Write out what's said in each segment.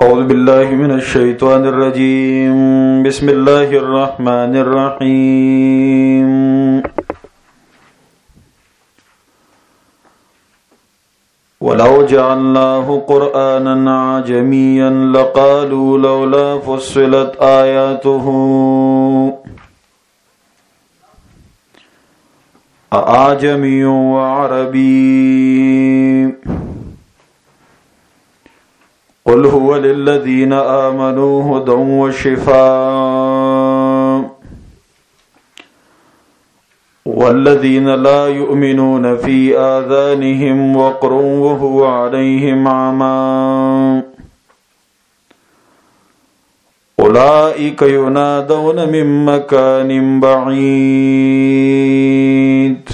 أعوذ بالله من الشيطان الرجيم. بسم الله الرحمن الرحيم. ولو جعلناه قرآنا أعجميا لقالوا لولا فصلت آياته أعجمي وعربي قل هو للذين آمنوا هدى وشفاء والذين لا يؤمنون في آذانهم وقر وهو عليهم عمى أولئك ينادون من مكان بعيد.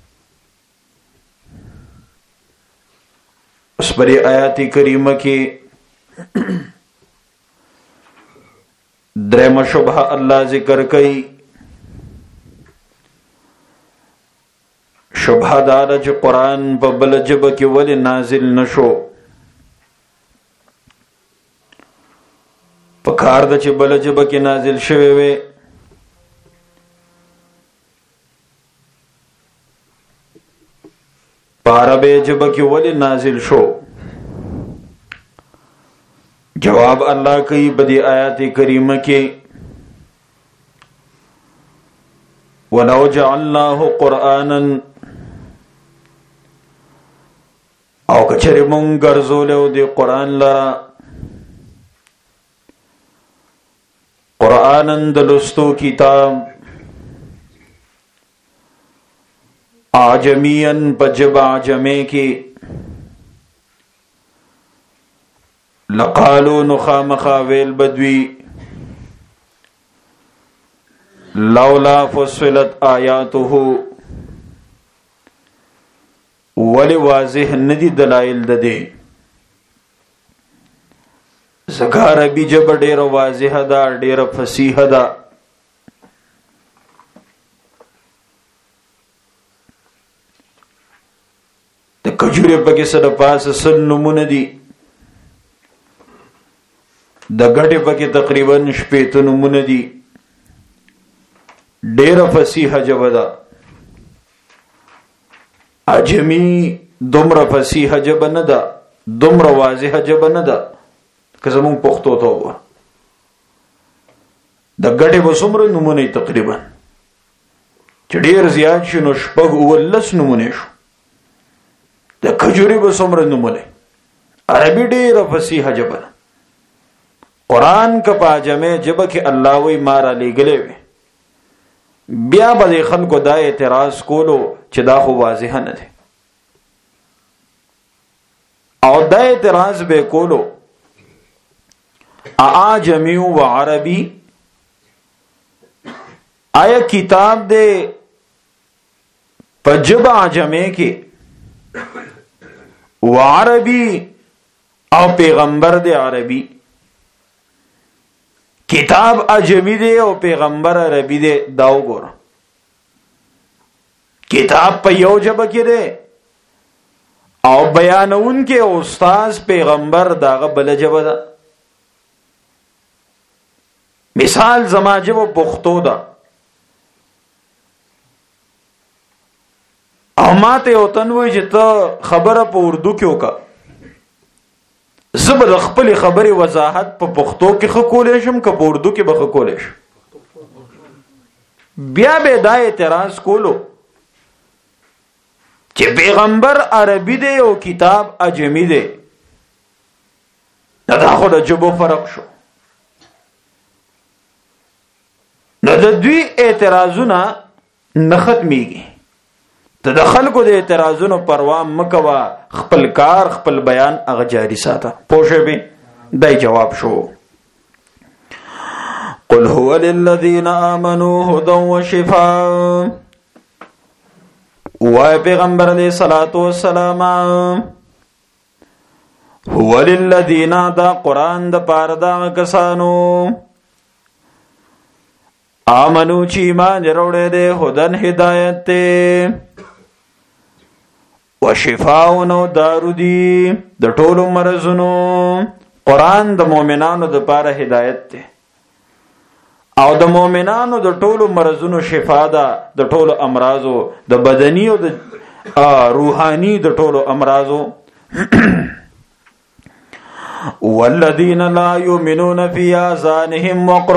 اس بری آیات کریمہ کی درم شبہ اللہ ذکر کئی. شبہ دار چ قرآن پا بل جب کی ولی نازل نشو، پکار دا چ بل جب کی نازل شوے وے. پاربے جب کی ولی نازل شو. جواب اللہ کی بدی آیات کریمہ کی وَلَوْ جَعَلْنَاهُ قُرْآنًا، او کچر من گرزولیو دی قرآن لرا قرآنًا دلستو کتاب آجمین پجب آجمے کی لقالو نخامخا ویل بدوی لولا فصلت آیاته ولی واضح ندی دلائل ددے. زکا عربی جب ډیر واضح دا ډیر فصیح دا. د کجوری پکې سره پاس سل نمونه دي، د ګټې پکې تقریبا شپېته نمونه دي. ډیر فصیح ژبه ده. عجمی دومره فصیح ژبه نه ده، دومره واضح ژبه نه ده که زمونږ پښتو ته وګوره. د ګټې به څومره نمونه تقریبا چې ډیر زیات شي نو شپږ اوولس نمونه شو. د کجوري به څومره نمونه. عربي ډیره فصیح ژبه ده. قرآن که په عجمه ژبه کې الله وی ما را لېږلی وی، بیا به خلکو دا اعتراض کولو چې دا خو واضح نه دی، او دا اعتراض به کولو اعجمی و عربی، آیا کتاب دے په ژبه عجمه کې و عربی او پیغمبر دے عربی. کتاب عجمی دے او پیغمبر عربی دے. داو گورا کتاب پا یو جبا کی دے او بیانون کے استاذ پیغمبر داغا بل جبا دا. مثال زما جبا پختو دا او ما ته او تنوی چې ته خبره په اردو کې وکا، زبر خپل خبري وضاحت په پښتو کې خکولې شم که په اردو کې به خکولې شم. بیا به دا اعتراض کولو چې پیغمبر عربي دی او کتاب عجمی دی. دا خو د ژبو فرق شو. نو د دوی اعتراضونه نه ختمېږي. ته د خلکو د اعتراضونو پروا مکوا، خپل کار خپل بیان هغه جاری ساته. پوه به دای جواب شو. قل هو للذین آمنوا هدى وشفاء. وای پیغمبر علیہ الصلوۃ والسلام هو للذین، دا قرآن د پاره دا کسانو آمنو چې ایمان وروړي دي، هدن هدایت ته، وشفاء نو دارو دی د ټولو مرزونو، قرآن د مؤمنانو د پاره هدایت دی او د مؤمنانو د ټولو مرزونو شفا ده، د ټولو امراضو، د بدني او د روحاني د ټولو امراضو. والذین لا یؤمنون فی آذانهم وقر،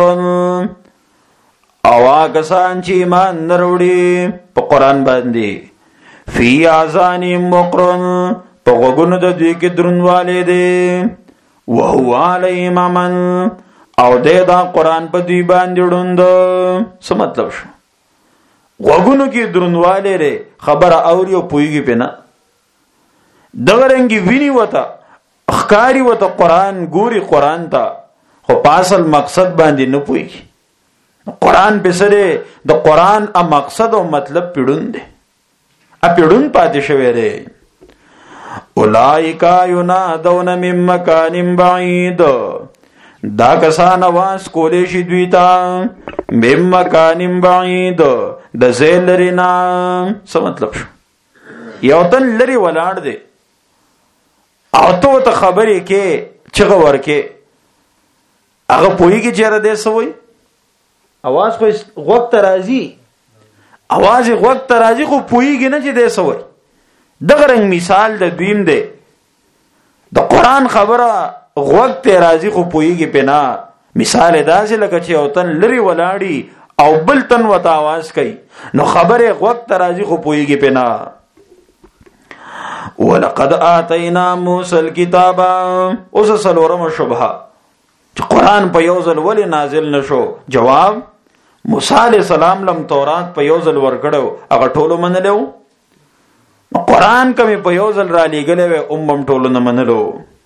او کسان چې ایمان نه وروړي په قرآن باندې، فی آذانهم وقر، په غوږونو د دوی کې دروندوالی دی، وهو علیهم عمن، او دی دا قرآن په دوی باندې ړوند. څه مطلب شو؟ غوږونو کې دروندوالی دی، خبره اوري او پوهېږي پې نه، دغه رنګې ویني وته ښکاري وته قرآن، ګوري قرآن ته، خو په اصل مقصد باندې نه پوهېږي. قرآن پې څه دی؟ د قرآن مقصد او مطلب پیړون دی، پیړون پاتې شوی دی. اولئک ینادون من مکان بعید، دا کسان آواز کولی شي دوی ته من مکان بعید، د ځای لرې نه. څه مطلب شو؟ یو تن لرې ولاړ دی او ته ورته خبرې کې چغه ورکې، هغه پوهېږي چېرې دی څه وایي؟ اواز خو غوږ ته راځي، اواز یې غوږ ته راځي، خو پوهېږي نه چې دی څه وایي. دغه رنګ مثال د دویم دی، د قرآن خبره غوږ ته راځي خو پوهېږي پې نه. مثال یې داسې لکه چې یو تن لرې ولاړي او بل تن ورته اواز کوي، نو خبرې غوږ ته راځي خو پوهېږي پې نه. ولقد آتینا موسی الکتاب، اوس څلورمه شبهه چې قرآن په یو ځل ولې نازل نشو. جواب: موسی علیہ السلام لم تورات په یو ځل ورکړو، هغه ټولو منلی و. قرآن کمې په یو ځل را لېږلی وی، هم ټولو نه منلو.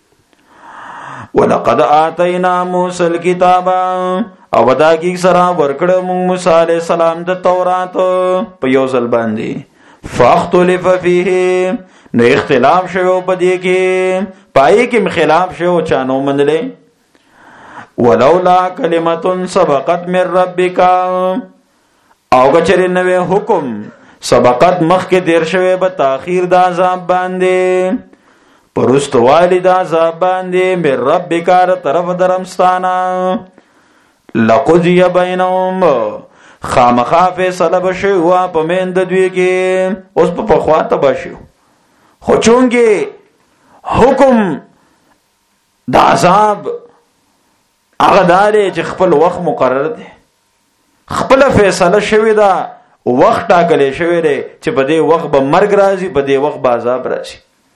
ولقد آتینا موسی الکتاب، او بداګي سره ورکړو موږ موسی علیہ السلام د تورات په یو ځل باندې. فاختلف فیه، نو اختلاف شوی په دې کې، پای کې خلاف شوی، چانو منلی. ولولا کلمة سبقت من ربک، او کچری نوې حکم سبقت مخکې تیر شوی به تاخیر د عذاب باندې، پرستوالی د عذاب باندې، من ربک طرف درمستانه، لقضی بینهم، خامخا فیصله بشوی وا په میند دوی کې. اوس په پخوا تبا شو، خو چونکې حکم د عذاب هغه دا دی چې خپل وخت مقرر دی، خپله فیصله شوې ده، وخت ټاکلی شوی دی چې په دې وخت به مرګ راځي، په دې وخت به عذاب راځي.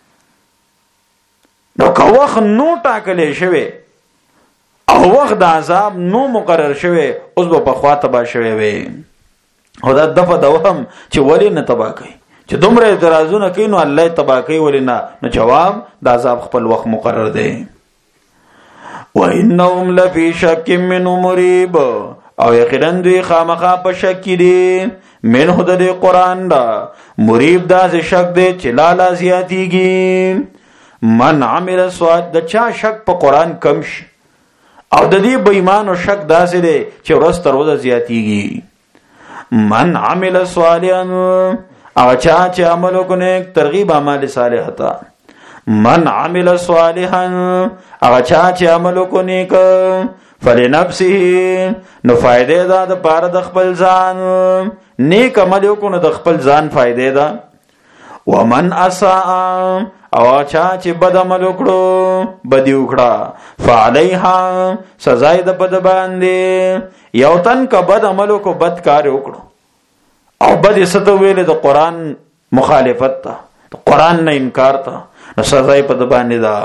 نو که وخت نو ټاکلی شوی او وخت د عذاب نو مقرر شوی، اوس به پخوا تباه شوی وی. او دا دفع د وهم چې ولې نه تباه کوي، چې دومره اعتراضونه کوي نو الله تباه کوي ولې نه؟ نو جواب: د عذاب خپل وخت مقرر دی. وَإِنَّهُمْ لَفِي شَكٍّ مِّنْهُ مُرِيبٍ، او یقینا دوی خامخا په شک کې دي، منه د قرآن دا مریب دا شک دی چې لالا زیاتیږي. من عمل صالحا، د چا شک په قرآن کم شي، او د دې بې ایمانو شک داسې دی چې ورځ تر ورځه زیاتیږي. من عمل صالحا، او چا چې عمل وکړي، ترغیب اعمال صالحه ته. من عمل صالحا، او چا چې عمل وکړي فلنفسه، نو فائدې ده د پاره د خپل ځان، نیک عمل وکړو د خپل ځان فائدې ده. ومن اساء، او چا چې بد عمل وکړو، بدی وکړه، فعليها، سزا یې د بد باندې. یو تن که بد عمل وکړو، بد کار وکړو، او بد یې څه ته ویلې؟ د قرآن مخالفت ته، د قرآن نه انکار ته، نو سزا یې په د باندې ده.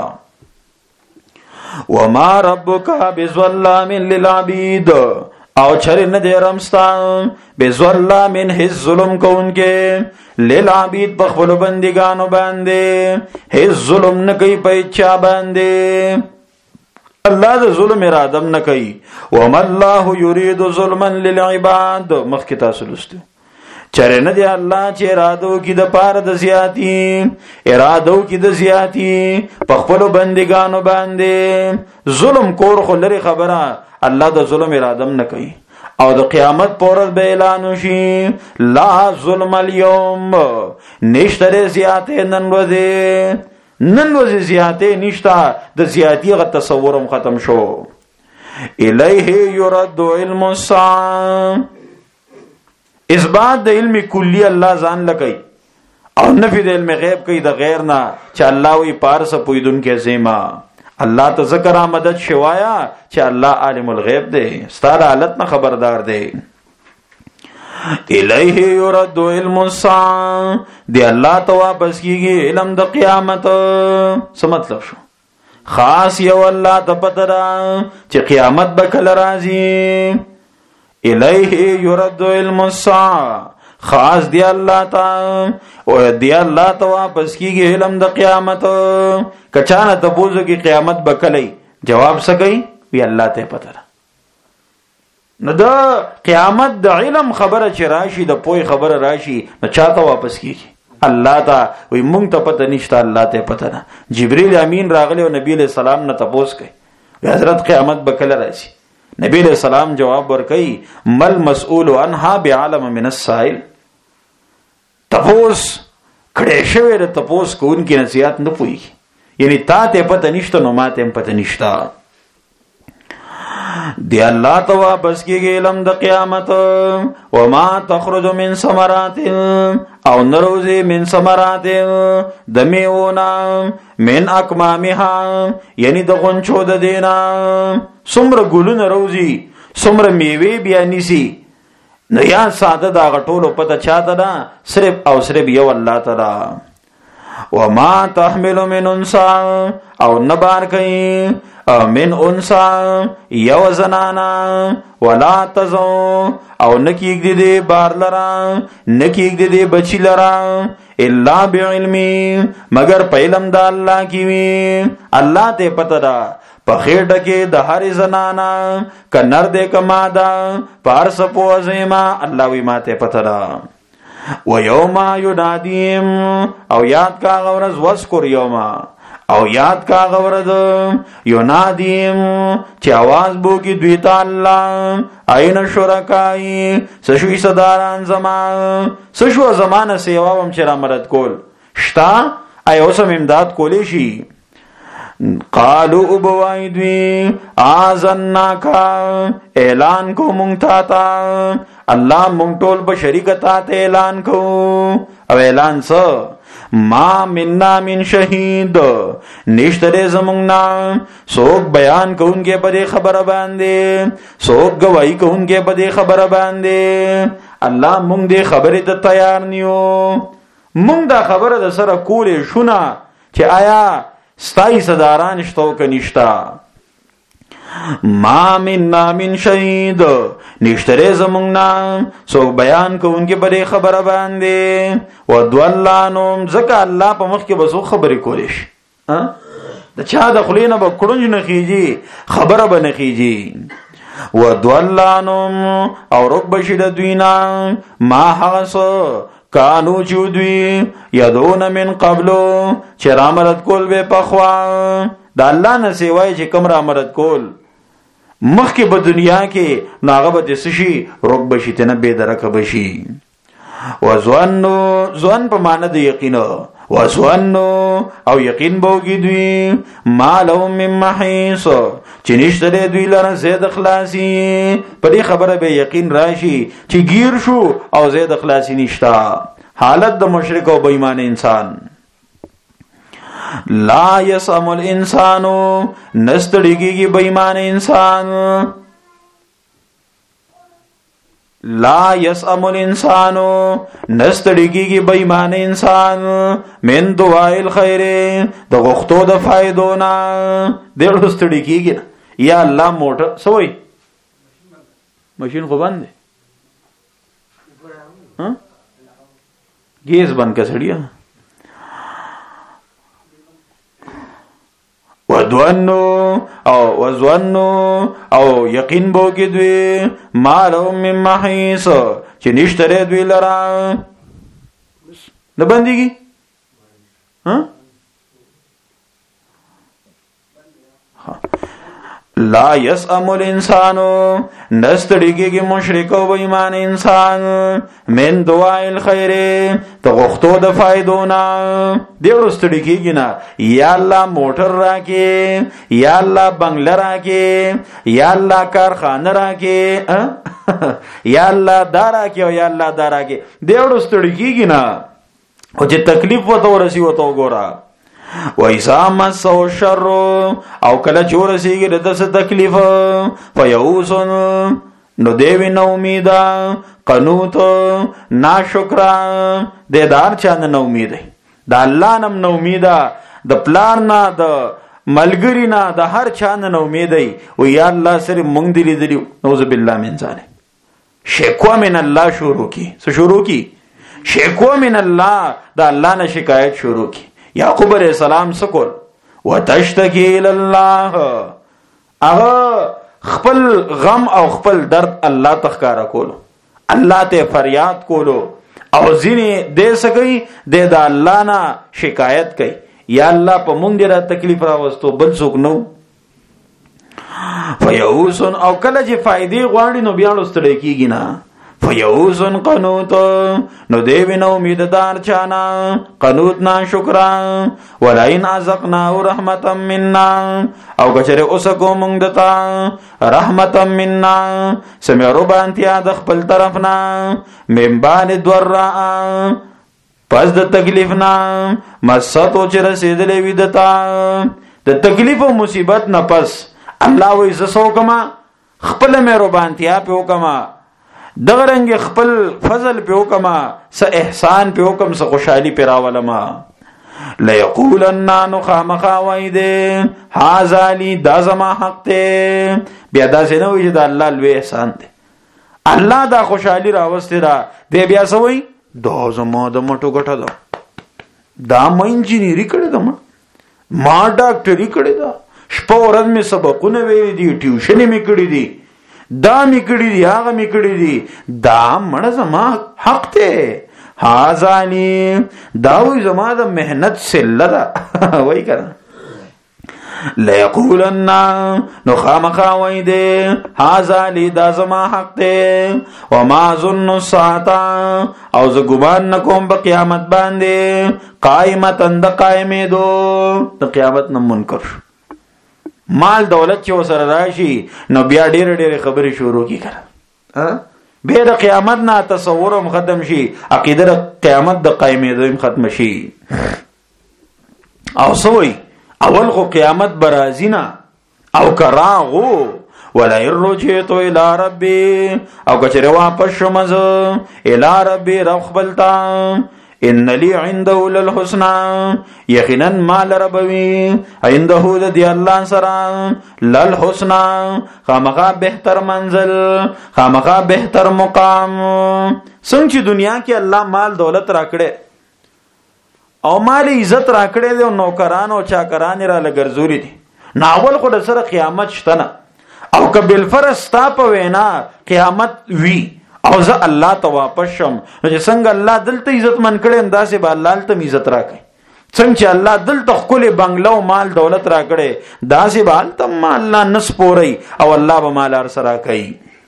وما ربک بظلام للعبید، او چرې نه دی رمستا بظلام هیڅ ظلم کوونکې، للعبید په خپلو بندګانو باندې، هیڅ ظلم نه کوي په چا باندې، الله د ظلم اراده نه کوي. وما الله یرید ظلما للعباد، مخکې تاسو لوستو. چرې نه دی الله چې ارادو کې د پاره د زیاتی، ارادو کې د زیاتی په خپلو بندګانو باندې. ظلم کور خو لري خبره، الله د ظلم اراده نه کوي. او د قیامت پر ورځ به اعلان وشي، لا ظلم اليوم، نشته زیاتې نن ورځې، نن وځي زیاته نشتا د زیاتی غ تصورم ختم شو. الیه یرد علم الساعه، اثبات د علم کلی الله ځان لګي او نفي د علم غیب کوي د غیر نه چې الله وی پارس پویدون کې زیما. الله ته ذکر مدد شوایا چې الله عالم الغیب دی، ستاره حالت نه خبردار دی. الیه یرد علم الساعه، دی الله ته واپس کیږي علم د قیامت. څه مطلب شو؟ خاص یو الله ته پته ده چې قیامت به کله راځي. الیه یرد علم الساعه، خاص دی الله ته او دی الله ته واپس کیږي علم د قیامت. کچانه ته بوزو کې قیامت به کله، جواب سکی وی الله ته پته ده. نو دا قیامت د علم خبره چې راشي، د پوی خبره راشي، نو چاته واپس کیږي؟ الله ته. وی مونږ ته پته نشته، الله ته پته ده. جبرئیل امین راغلی او نبی علیہ السلام نه تپوس کوي حضرت قیامت به کله راځي؟ نبی علیہ السلام جواب ورکړي مل مسئول عنها بعالم من السائل. تپوس کړه شوی د تپوس کوونکی نصیحت نه پوي، یعنی تا ته پته نشته نو ما ته پته نشته. دی الله ته واپس کیږي علم د قیامت. و ما تخرج من ثمرات، او نروزی من ثمرات د میونا، من اکمامها یعنی د غنچو د دینا. څومره ګلونه روزي، څومره میوه بیا نیسی. نو یا ساده دا غټولو پته چاته ده؟ صرف او صرف یو الله تعالی. وما تحمل من انسا، او نبار کئی من انسا یو زنانا، ولا تزو او نکیگ دی بار لرا، نکیگ دی بچی لرا، الا بعلمی مگر پیلم دا اللہ کیوی. اللہ تے پتہ دا پخیر ڈکے دا ہر زنانا کا نر دے کا مادا پار سپو عظیمہ، اللہ وی ما تے پتہ دا. وَيَوْمَ يُنَادِيهِمْ، او یاد کا غورز وذکر یوما، او یاد کا غورز یونادیم چی آواز بو کی دویتا اللہ این شرکائی سشوی صداران زمان، سشو زمان سیواوم چرا مدد کول شتا ایوسم امداد کولی شی. قالو ابوائی دوی آزنناکا، اعلان کو منگتاتا اللہ منگتول بشریکتا تے اعلان کو. او اعلان سا ما مننا من شہید، نشترے زمونگنا سوک بیان کو ان کے بدے خبر باندے، سوک گواہی کو ان کے بدے خبر باندے. اللہ مونگ دے خبری تا تیار نیو، مونگ دا خبر دا سر کولی شنا چے آیا ستائی صداران شتو کنشتا. ما مننا من شہید، نشترے زمونگنا سوک بیان کو ان کے بڑے خبر باندے. ودواللانم زکا اللہ پا مخ کے بسو خبری کولیش، دا چاہ دا خلین با کرنج نخیجی خبر با نخیجی. ودواللانم او رک بشید دوینا ما حغس کانو چودوی یدون من قبلو چه رامرد کول بے پخوا. دا اللہ نسیوائی چه کم رامرد کول مخ کے با دنیا کے ناغبت سشی رک بشی تینا بے درک بشی. وزوانو زوان پا ماند یقینو، وزوانو او یقین باوگی دوی ما لهم من محیص چی نشتره دوی لرن زید اخلاسی. پدی خبر بے یقین راشی چی گیر شو او زید اخلاسی نشتا. حالت دا مشرک و بیمان انسان. لا یسم الانسانو، نستڑگی کی بیمان انسان. لا یسم الانسانو، نستڑگی کی بیمان انسان. من دعائی الخیر، دا غختو دا فائدونا دیر نستڑگی کی نا. یا اللہ موٹر سوئی مشین کو بند ہے، گیس بند کا سڑیا. وزوانو او یقین بو کی دوی ما لهم من محیص چی نشتره دوی لرا. نبندی گی لا یسأم الانسان نستړیږي مشرک او ایمان انسان من دعاء الخير ته غوښتو د فائدونا دی ورستړیږي نه یا الله موټر راکې یا الله بنگله راکې یا الله کارخانه راکې یا الله دارا کې او یا الله دارا کې دی ورستړیږي نه او چې تکلیف وته ورسی وته وګوره وَإِذَا مَسَّهُ الشَّرُّ او کله چې ورسیږي د څه تکلیف فَيَئُوسٌ نو دی وي نا امیده قنوط ناشکره دی د هر چا نه امیده د الله نه نه امیده د پلار نه د ملګري نه د هر چا نه امیده او یا الله سره مونږ دی لیدلی نعوذ بالله من ذلک شکوه من الله شروع کی څه شروع کی شکوه من الله د الله نه شکایت شروع کی یعقوب علیہ السلام سکول وتشتکی الله هغه خپل غم او خپل درد الله تخکارا کولو الله ته فریاد کولو او ځینې دې سګي د الله نه شکایت کوي یا الله په مونږ را تکلیف راوستو بل څوک نو فیعوس او کله چې فائدې غواړي نو بیا لستړی کیږي نه فیعوس قنوط نو دی وینو امیددار چانا قنوط نا شکرا ولئن ازقناه رحمتا منا او کچره اوسکو مونږ دتا رحمتا منا سمعرو بانتیا د خپل طرفنا من بعد ضراء پس د تکلیفنا مستو چې رسیدلې وي دتا د تکلیف او مصیبت نه پس الله وې زسو کما خپل مې ربانتیا په وکما دغه رنګ خپل فضل په وکما س احسان په وکم س خوشحالي په راولما لا یقولن نو خامخا وید هاذا لی دا زما حق ته بیا دا څنګه وي چې د الله لوی احسان دی الله دا خوشحالي راوستي را دی بیا سوي دا زما د مټو ګټه ده دا ما انجینری کړی ده ما ډاکټري کړی ده شپه ورځ مې سبقونه ویلي دي ټیوشن مې کړی دي دا می کړی دی هغه می کړی دی دا مړه زما حق ته هاذانی دا وی زما د مهنت سله ده وای کړه لا یقولن نو خامخا وای دی هاذالی دا زما حق ته وما ظن الساعه او ز ګمان نکوم په قیامت باندې قائمتن د قائمې دو د قیامت نه منکر مال دولت چې وسره راشي نو بیا ډېر ډېر خبرې شروع کی کړه به د قیامت نه تصور هم ختم شي عقیده د قیامت د قائمې دویم ختم شي او سوي اول خو قیامت برازینا او کراغو ولا يرجعت الى ربي او کچره واپس شمز الى ربي رب خپلتا ان لی عنده للحسنى یقینا مال ربوی عنده د دی الله سره للحسنى خامخا بهتر منزل خامخا بهتر مقام څنګه چې دنیا کې الله مال دولت راکړي او مال عزت راکړي دي او نوکران او چاکران را لګرزوري دي ناول خو د سره قیامت شته نه او کبل فرستا په وینا قیامت وی او زه الله ته واپس شم نو چې څنګه الله دلته عزت من کړي انداسه به الله ته عزت راکړي څنګه چې الله دلته خپل بنگلو مال دولت راکړي داسه به الله الله نس پوري او الله به مال ار سره کوي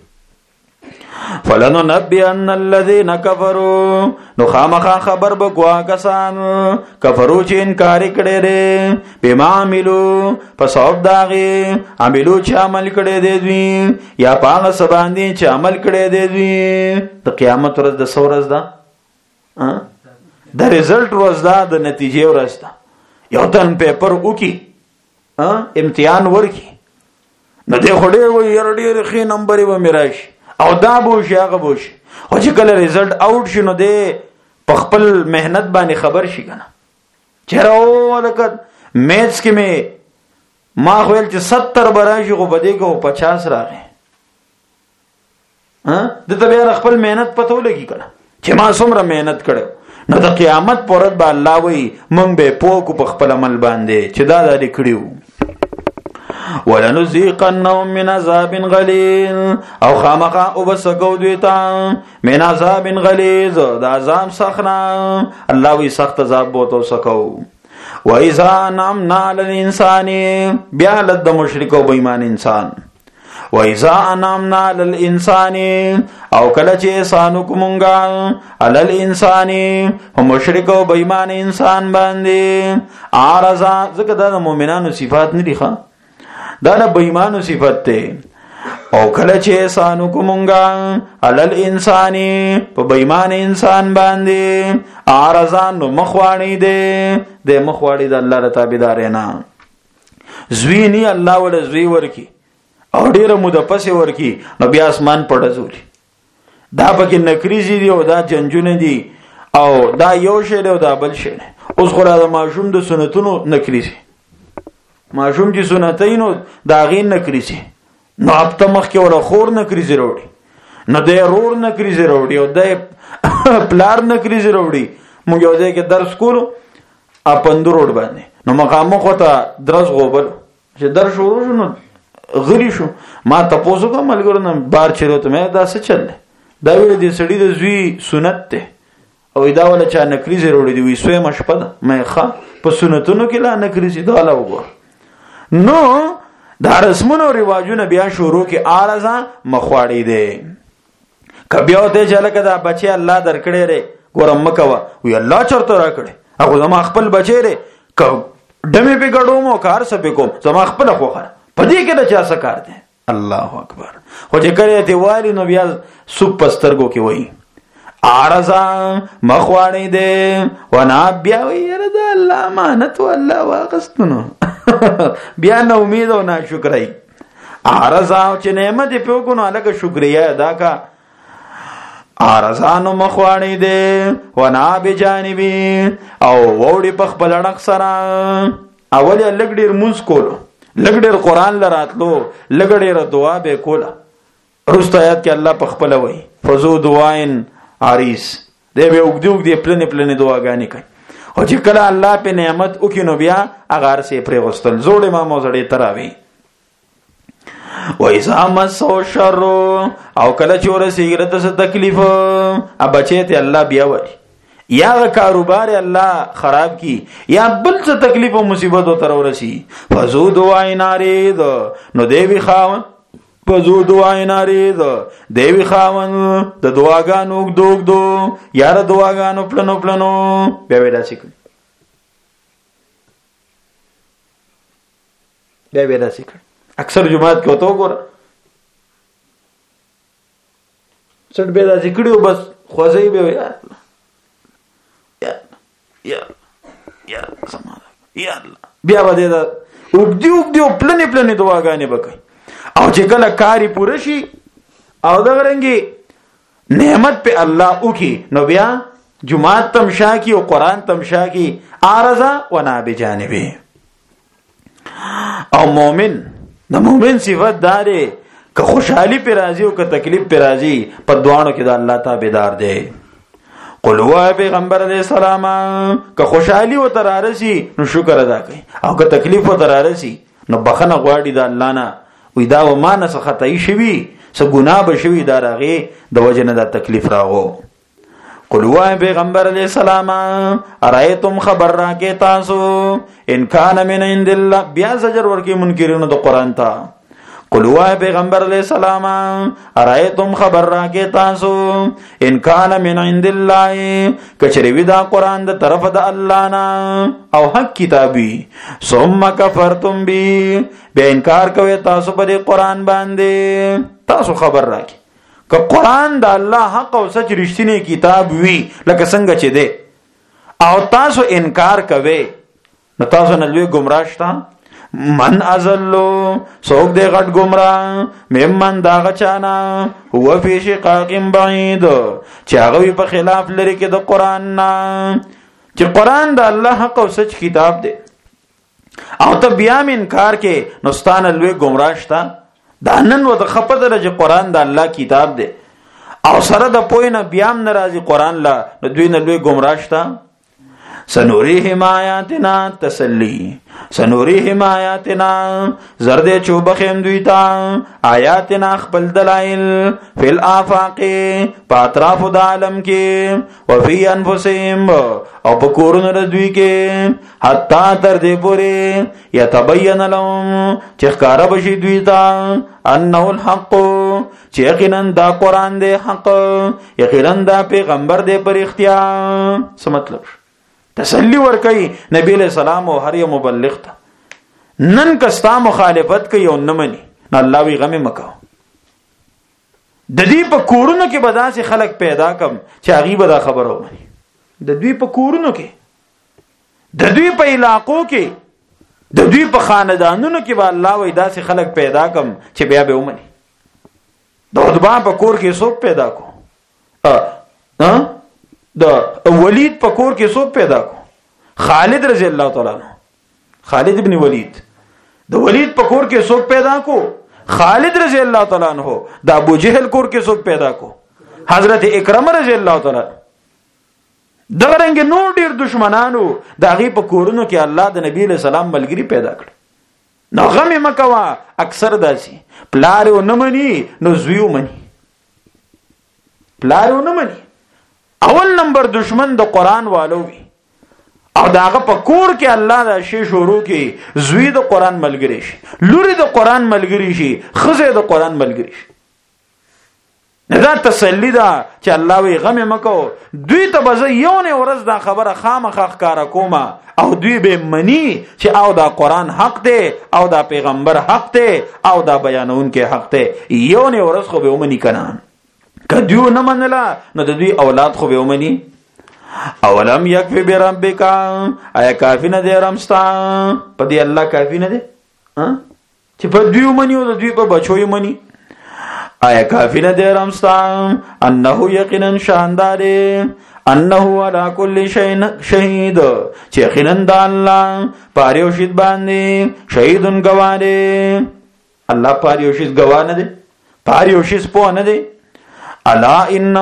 فلننبئن الذين كفروا نو خامخا خبر بګوا کسان کفرو چې انکار کړي دي بما عملو پس او داغي عملو چې عمل کړي دي دوی یا پاغه سباندي چې عمل کړي دي دوی د قیامت ورځ د سورز ده د ریزلټ ورځ ده د نتیجې ورځ ده یو تن پیپر وکي امتحان ورکي نو دې خړې وي ير ډېر خې نمبر و میراشي او دا بوشي هغه بوشي او چې کله ریزلټ آوټ شي نو دې په خپل مهنت باندې خبر شي کنه چیرې ولکد میث کې مې ما خپل چې 70 براشي خو بده کو 50 راغی د ته بیا خپل مهنت پته ولګي کنه چې ما څومره مهنت کړو نو د قیامت پرد به الله وي مونږ به پوکو په خپل عمل باندې چې دا د کړیو ولنذيقنهم من عذاب غليظ او خامخا او بسکو دویتا من عذاب غلیظ دا عذاب سخنا الله وی سخت عذاب بوتو سکو وَإِذَا أَنْعَمْنَا عَلَى الْإِنسَانِ بیا لد مشرک او بېمان انسان وَإِذَا أَنْعَمْنَا عَلَى الْإِنسَانِ او کله چې احسان وکړو عَلَى الْإِنسَانِ مشرک او بېمان انسان باندې عارض ځکه دا د مؤمنانو صفات نه دي ښه دا د بېمانو صفت ده او کله چې احسان وکړو عَلَى الْإِنسَانِ په بېمان انسان باندې عارض نو مخواړي ده د مخواړي د الله تابعدار نه زوینی الله ول زوی ورکی او ډیره مو د پسې ورکی نو بیا اسمان پړځولي دا پکې نکریزي دی او دا جنجونه دي او دا یو شی دی او دا بل شی اوس خو را د ماشوم د سنتونو نکریزي ماشوم چې سنتینو دا غین نکریزي نو هفته مخکې ولا خور نکریزي وروړي نو د رور نکریزي وروړي او د پلار نکریزي وروړي موږ یو ځای کې درس کولو اپند روډ باندې نو مقام خو ته درس غوبل چې در شروع شو نو غری شو ما تاسو کوم ملګرو نه بار چیرته مې دا څه چل دا ویل دي سړی د زوی سنت ته او دا ولا چا نکریزي وروړي دی وې سوې مشپد مې ښه په سنتونو کې لا نکریزي دا لا وګور نو دا رسمونو رواجونه بیا شروع کې آرزه مخواړي دي کبه او ته چل کدا بچي الله درکړي ره ګورم مکوا وی الله چرته را کړي هغه زما خپل بچی ره ډمې په ګډوم او کار سپې کوم زما خپل خوخه پدې کې د چا څه کار دی الله اکبر خو چې کړي ته والی نو بیا سوپ پسترګو کې وای عارضا مخواړې دې ونا بیا ویره د الله امانت والله واغستنو بیا نو امید او ناشکرای عارضا چې نعمت په کو نو الګ شکریا ادا کا عارضانو مخواړې دې ونا بجانبي او وړي په خپل اړه سره اول لګ ډیر موس کولو لګ ډیر قران لراتلو لګ ډیر دعا به کوله رست آیات کې الله په خپل وای فزو دعاین عریس دې به وګدوګ دې پلن دعاګانی کوي او چې کله الله په نعمت وکینو بیا اگر سي پرې غستل زوړې ما موزړې تراوي وَإِذَا مَسَّهُ الشَّرُّ او کله چې ورسېږي ته تکلیف ابچې ته الله بیا وایي یا کاروبار الله خراب کی یا بل څه تکلیف او مصیبت او تر ورسي فزو دعای نارید نو دیوی خاون فزو دعای نارید دیوی خاون د دعاګانو دوګدو یار دعاګانو پلنو بیا ودا سیکل اکثر جماعت کې وته وګوره څټ به دا ذکرو بس خوځي به یا سما یا الله بیا باندې دا وګدیو پلنې دعاګانې وکړي او چې کله کاری پوره شي او دا غرنګي نعمت په الله وکي نو بیا جمعات تمشا کی او قران تمشا کی عارضه ونا بجانبه او مؤمن د مؤمن صفت داره که خوشحالی پر راضی او که تکلیف پر راضی په دوانو کې د الله تابعدار دی قل هو پیغمبر علیہ السلام که خوشحالی و ترارسی نو شکر ادا کوي او که تکلیف و ترارسی نو بخنه غواړي د الله نه وې دا و ما نه څه خطای شوی څه ګناه به شوی دا راغي د وجه نه د تکلیف راغو قل هو پیغمبر علیہ السلام ارایتم خبر را کې تاسو ان کان من عند الله بیا زجر ورکی منکرینو د قران ته قل هو پیغمبر علیہ السلام ارایتم خبر را کې تاسو ان کان من عند الله کچری ودا قران د طرف د الله نه او حق کتابی ثم کفرتم بی به انکار کوي تاسو په قران باندې تاسو خبر راکې که قران د الله حق او سچ رښتینی کتاب وی لکه څنګه چې دی او تاسو انکار کوي نو تاسو نه لوی گمراه شته من ازلو سوک دے غټ گمراه ممن دا غچانا هو فی شقاق بعید چې هغه په خلاف لري کې د قران نه چې قران د الله حق او سچ کتاب دی او ته بیا انکار کې نوستان لوی گمراه شته دا نن و د خپدره چې قران د الله کتاب دی او سره د پوینه بیا ناراضي قران لا د دوی نه لوی گمراه شته سنوریهم آیاتنا تسلی سنوریهم آیاتنا زرد چوبخیم دویتا آیاتنا خپل دلائل فی الآفاق پاتراف دا عالم کی وفی انفسهم او پکورن ردوی کی حتی تر دے پوری یتبین لهم چخکار بشی دویتا انہو الحق چیقنن دا قرآن دے حق یقنن دا پیغمبر دے پر اختیار سمطلب تسلی ورکئی نبی علیہ السلام او هر یو مبلغ تا نن کستا مخالفت کوي او نه مني نو الله وی غم مکو د دې په کورونو کې بدا سي خلق پیدا کم چې هغه به دا خبرو مني د دوی په کورونو کې د دوی په علاقو کې د دوی په خاندانونو کې به الله وی دا سي خلق پیدا کم چې بیا به ومني د عتبہ په کور کې څوک پیدا کو د ولید په کور کې څوک پیدا کو خالد رضی الله تعالی عنہ خالد ابن ولید د ولید په کور کې څوک پیدا کو خالد رضی الله تعالی عنہ د ابو جهل کور کې څوک پیدا کو حضرت اکرم رضی الله تعالی دغه رنګ نور ډیر دشمنانو د هغه په کورونو کې الله د نبی له سلام ملګری پیدا کړ نو غم مکوا اکثر داسي پلارو نه مني نو زویو مني پلارو نه مني اول نمبر دشمن د قرآن والو وي او داغه په کور کې الله دا شی شروع کې زوی د قرآن ملګری شي لوري د قرآن ملګری شي خزه د قرآن ملګری شي دا تسلی دا چې الله وی غم مکو دوی ته بز یو نه ورځ دا خبره خامخ ښکارا کومه او دوی به منی چې او دا قرآن حق دی او دا پیغمبر حق دی او دا بیانون کې حق دی یو نه ورځ خو به ومني کنه کدیو نه منلا نو د دوی اولاد خو به ومني اولم یکفی بربک آیا کافی نه دی رمستا په دی الله کافی نه دی چې په دوی ومني او د دوی په بچو ومني آیا کافی نه دی رمستا انه یقینا شاندار انه علی کل شیء شهید چې یقینا د الله پاره او شید باندې شهیدن گواهه الله پاره او شید گواه نه دی پاره او شید په نه دی الا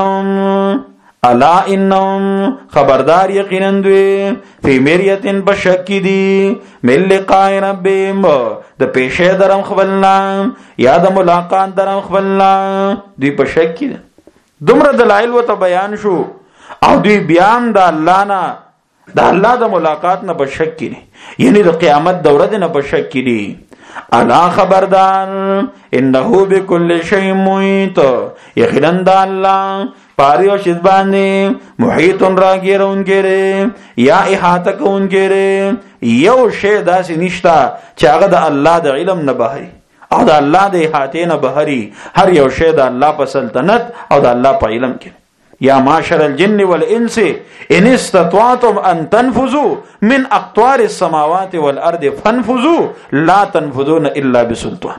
انهم خبردار یقینا دوی فی مریتن بشک دی مل لقاء ربهم د پیشه درم خپلنا یا د ملاقات درم خپلنا دوی بشک دی دومره دلایل وته بیان شو او دوی بیان د الله نه د الله د ملاقات نه بشک دی یعنی د قیامت دوره نه بشک دی الا خبردار انه بكل شيء محيط یقینا د الله پاری او شد باندې محیط راګیرون کړي یا احاطه کون کړي یو شی داسې نشتا چې هغه د الله د علم نه بهري او د الله د احاطې نه بهري هر یو شی د الله په سلطنت او د الله په علم کې یا معاشر الجن والانس ان استطعتم ان تنفذوا من اقطار السماوات والارض فانفذوا لا تنفذون الا بسلطان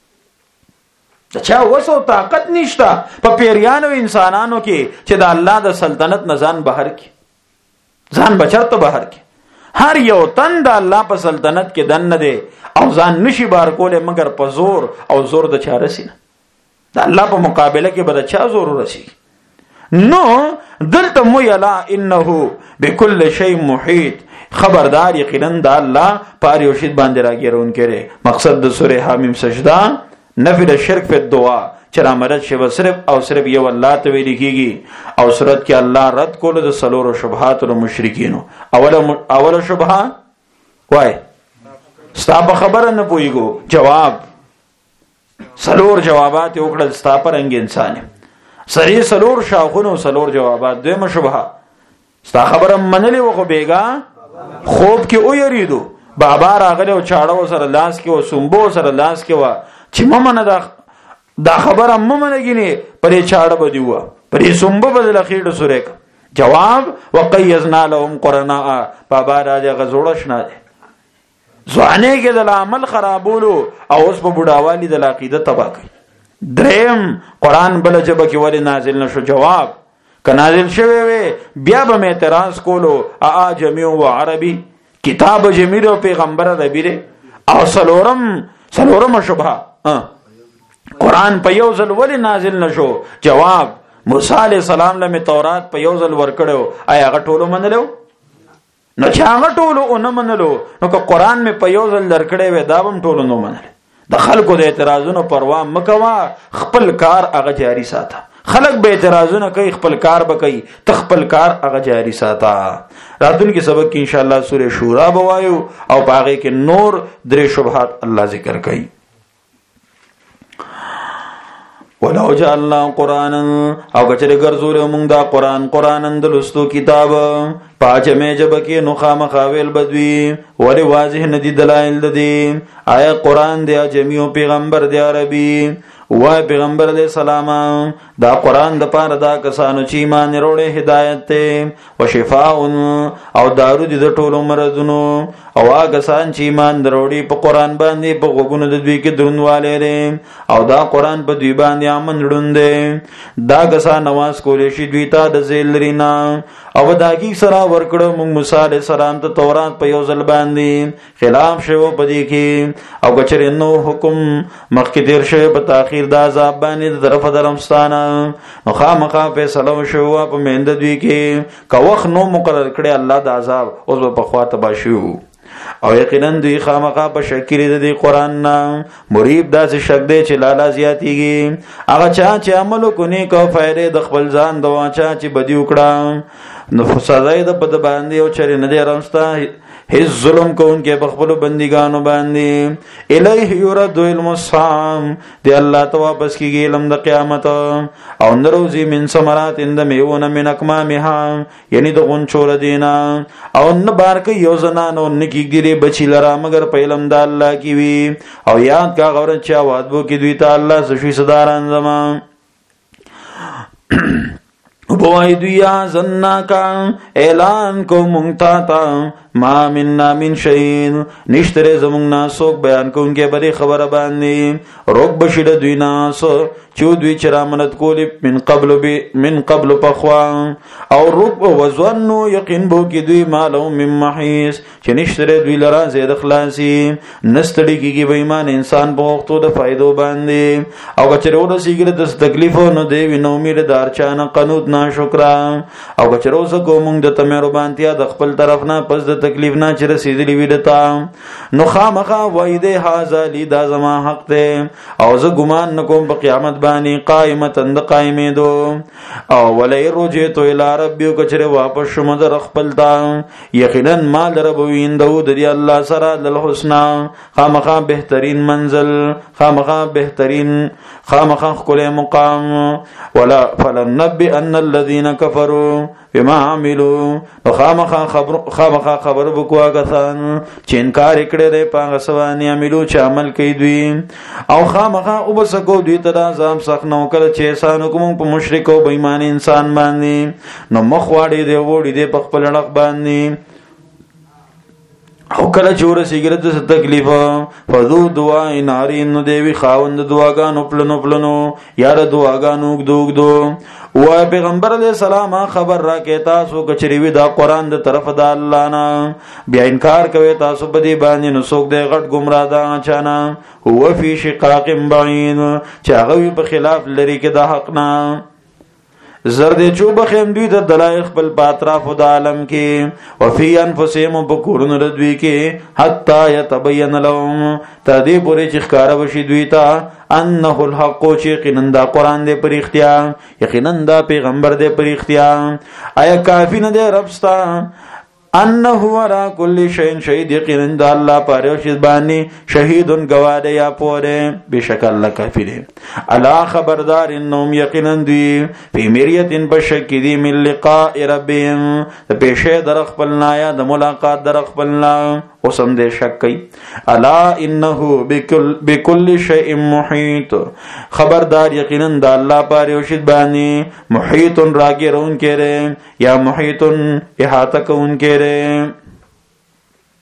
چا وسو طاقت نشتا په پیریانو انسانانو کې چې د الله د سلطنت نزان بهر کې ځان بچرته بهر کې هر یو تن د الله په سلطنت کې دن نه دی او ځان نشي بار کوله مگر په زور او زور د چا رسینه د الله په مقابله کې به چا زور رسی نو دلته مو یلا انه بكل شيء محيط خبردار یقینا د الله پاره او شید باندې راګیرون کړي مقصد د سوره حمیم سجده نفی د شرک په دعا چې رامرد شوه صرف او صرف یو الله ته ویل کیږي او صورت کې الله رد کول د سلور شبهات او مشرکین اوله شبهه وای ستاب خبره نه پويګو جواب سلور جوابات وکړل ستا پرنګ انسان سری سلور شاخونو سلور جوابات دویمه شبهه ستا خبره منلې وخو بیگا خوب کې او یریدو بابا راغله او چاړو سره لاس کې او سنبو سره لاس کې وا چې ممنه دا خبره ممنه گینه پرې چاړه بدیوا پرې سنبو بدل خېډ سورېک جواب وقیزنا لهم قرناء بابا راځه غزوړ شنه ځوانه کې د عمل خرابولو او اوس په بډاوالي د عقیده تباہ کړي دریم قران بل جبه کې ولی نازل نشو جواب ک نازل شوی وي بیا به اعتراض کولو اعجمی او عربي کتاب جمیر او پیغمبر ربیره او سلورم شبهه قران په یو ځل ولی نازل نشو جواب موسی علیہ السلام له تورات په یو ځل ورکړو آیا غټولو منلو نو چې هغه ټولو اونه منلو نو که قرآن مې په یو ځل درکړی وی دا به هم ټولو نو منل. د خلکو د اعتراضونو پروا مکوه، خپل کار هغه جاری ساته. خلک به اعتراضونه کوي، خپل کار به کوي، ته خپل کار هغه جاری ساته. راتلونکي سبق کې ان شاء الله سورې شورا به وایو او په هغې کې نور 3 شبهات الله ذکر کوي. ولو جعلنا قرانا او کچره ګرځول موږ دا قرآن د لستو کتاب پاجمه جب کې نو خامخاویل بدوی ولی واضح ندی دلائل ددی. آیا قرآن دی جمیو پیغمبر دی عربی وای پیغمبر علیہ السلام دا قرآن د پاره دا کسانو چې ایمان وروړي هدایت ته او شفاء او دارو دي د ټولو مرضونو او هغه کسان چې ایمان وروړي په قرآن باندې په غوګونو د دوی کې درنواله لري او دا قرآن په دوی باندې امن وړاندې دا کسان نواز کولې شي دوی ته د ذیل لرينا او دا کی سره ورکړو موږ موسی علیہ السلام ته تورات په یو ځل باندې خلاف شوه پدې کې او کچره نو حکم مخکې دیر شوه په تاخير د عذاب باندې د طرف درمستانه نو خامخا فیصله شوه په مند دوی کې کوخ نو مقرر کړي الله د عذاب اوس په خواته باشو او یقینا دوی خامخا په شکل د قرآن نه مریب داسې شک دی چې لالا زیاتیږي. هغه چا چې عمل کوي کو فائدې د خپل ځان دوا چا چې بدی وکړه نو فسادای د بد باندې او چر نه دی رمستا هیڅ ظلم کوونکې په خپل بندګانو باندې. الیه یرد علم السام دی الله ته واپس کیږي علم د قیامت او نروزی من ثمرات اند میون من اکمامها یعنی د غنچور دینا او نه بارک یو زنان او نکیګری بچی لرا مگر په علم د الله کی وی او یاد کا غور چا وادبو کی دوی ته الله سشي صداران زمان بوای دویا زننا کا اعلان کو مونږ ما مننا من شيء نشتره زمونږ ناسوک بیان کوونکې بری خبره باندې روک بشید دوی ناس چو دوی چرامنت کولی من قبل پخوا او روک وزنو یقین بو کی دوی مالو من محیث چې نشتره دوی لرا زید خلاصی نستړي کیږي به ایمان انسان په وختو د فائدو باندې او کچره ورسیږي د تکلیفو نو دی وینو امید دار چانه قنوت نه شکر او کچره اوس کومږ د تمهرو باندې د خپل طرف نه پس د تکلیف نه چې رسیدلی وي دتا نو خامخا وای دې هاذا لی دا زما حق ته او زه ګمان نکوم په قیامت باندې قائمتن د قائمې دو او ولای روجه تو الی ربی کچره واپس شوم در خپل تا یقینا مال رب ویندو د الله سره د الحسنا خامخا بهترین منزل خامخا بهترین خامخا خل مقام ولا فلنبئ ان الذين كفروا بما عملوا خامخا خبر بکوا کسان چې انکار کړي د پاغه سوانی عملو چې عمل کوي دوی او خامخا وبسکو دوی ته عذاب سخت نو کړ چې احسان کوم په مشرک او بې ایمان انسان باندې نو مخ واړي دی وړي دی په خپل لړق باندې او کله چور سیګرت د تکلیف فذو دعا نارین نو دیوی خاوند دعاګانو پلنو یار دعاګانو وګدو او پیغمبر علیہ السلام خبر را کې تاسو کچری وی دا قران د طرف د الله نه بیا انکار کوي تاسو په دې باندې نو څوک دی غټ گمراه ده چانه هو فی شقاق بعید چې هغه په خلاف لري کې د حق نه زرد چوب خیم دوی د دلایل خپل باطراف د عالم کې وفي انفسهم بکورن ردوی کې حتا يتبين لهم تدې پورې چې ښکارا وشي دوی ته انه الحق چې یقینا قرآن دې پر اختیا یقینا پیغمبر دې پر اختیا آیا کافی نه دې ربستا انه ورا کل شین شهید یقینا الله پر او شی باندې شهیدن گواده یا پوره بشک الله کافی دی الا خبردار انهم یقینا دی فی مریتن بشک دی من لقاء ربهم پیشه در خپلنا یا د ملاقات در خپلنا اوسم دې شک کوي الا انه بكل شیء محیط خبردار یقینا د الله پر او شی باندې محیط راګرون کړي یا محیط احاطه کون کړي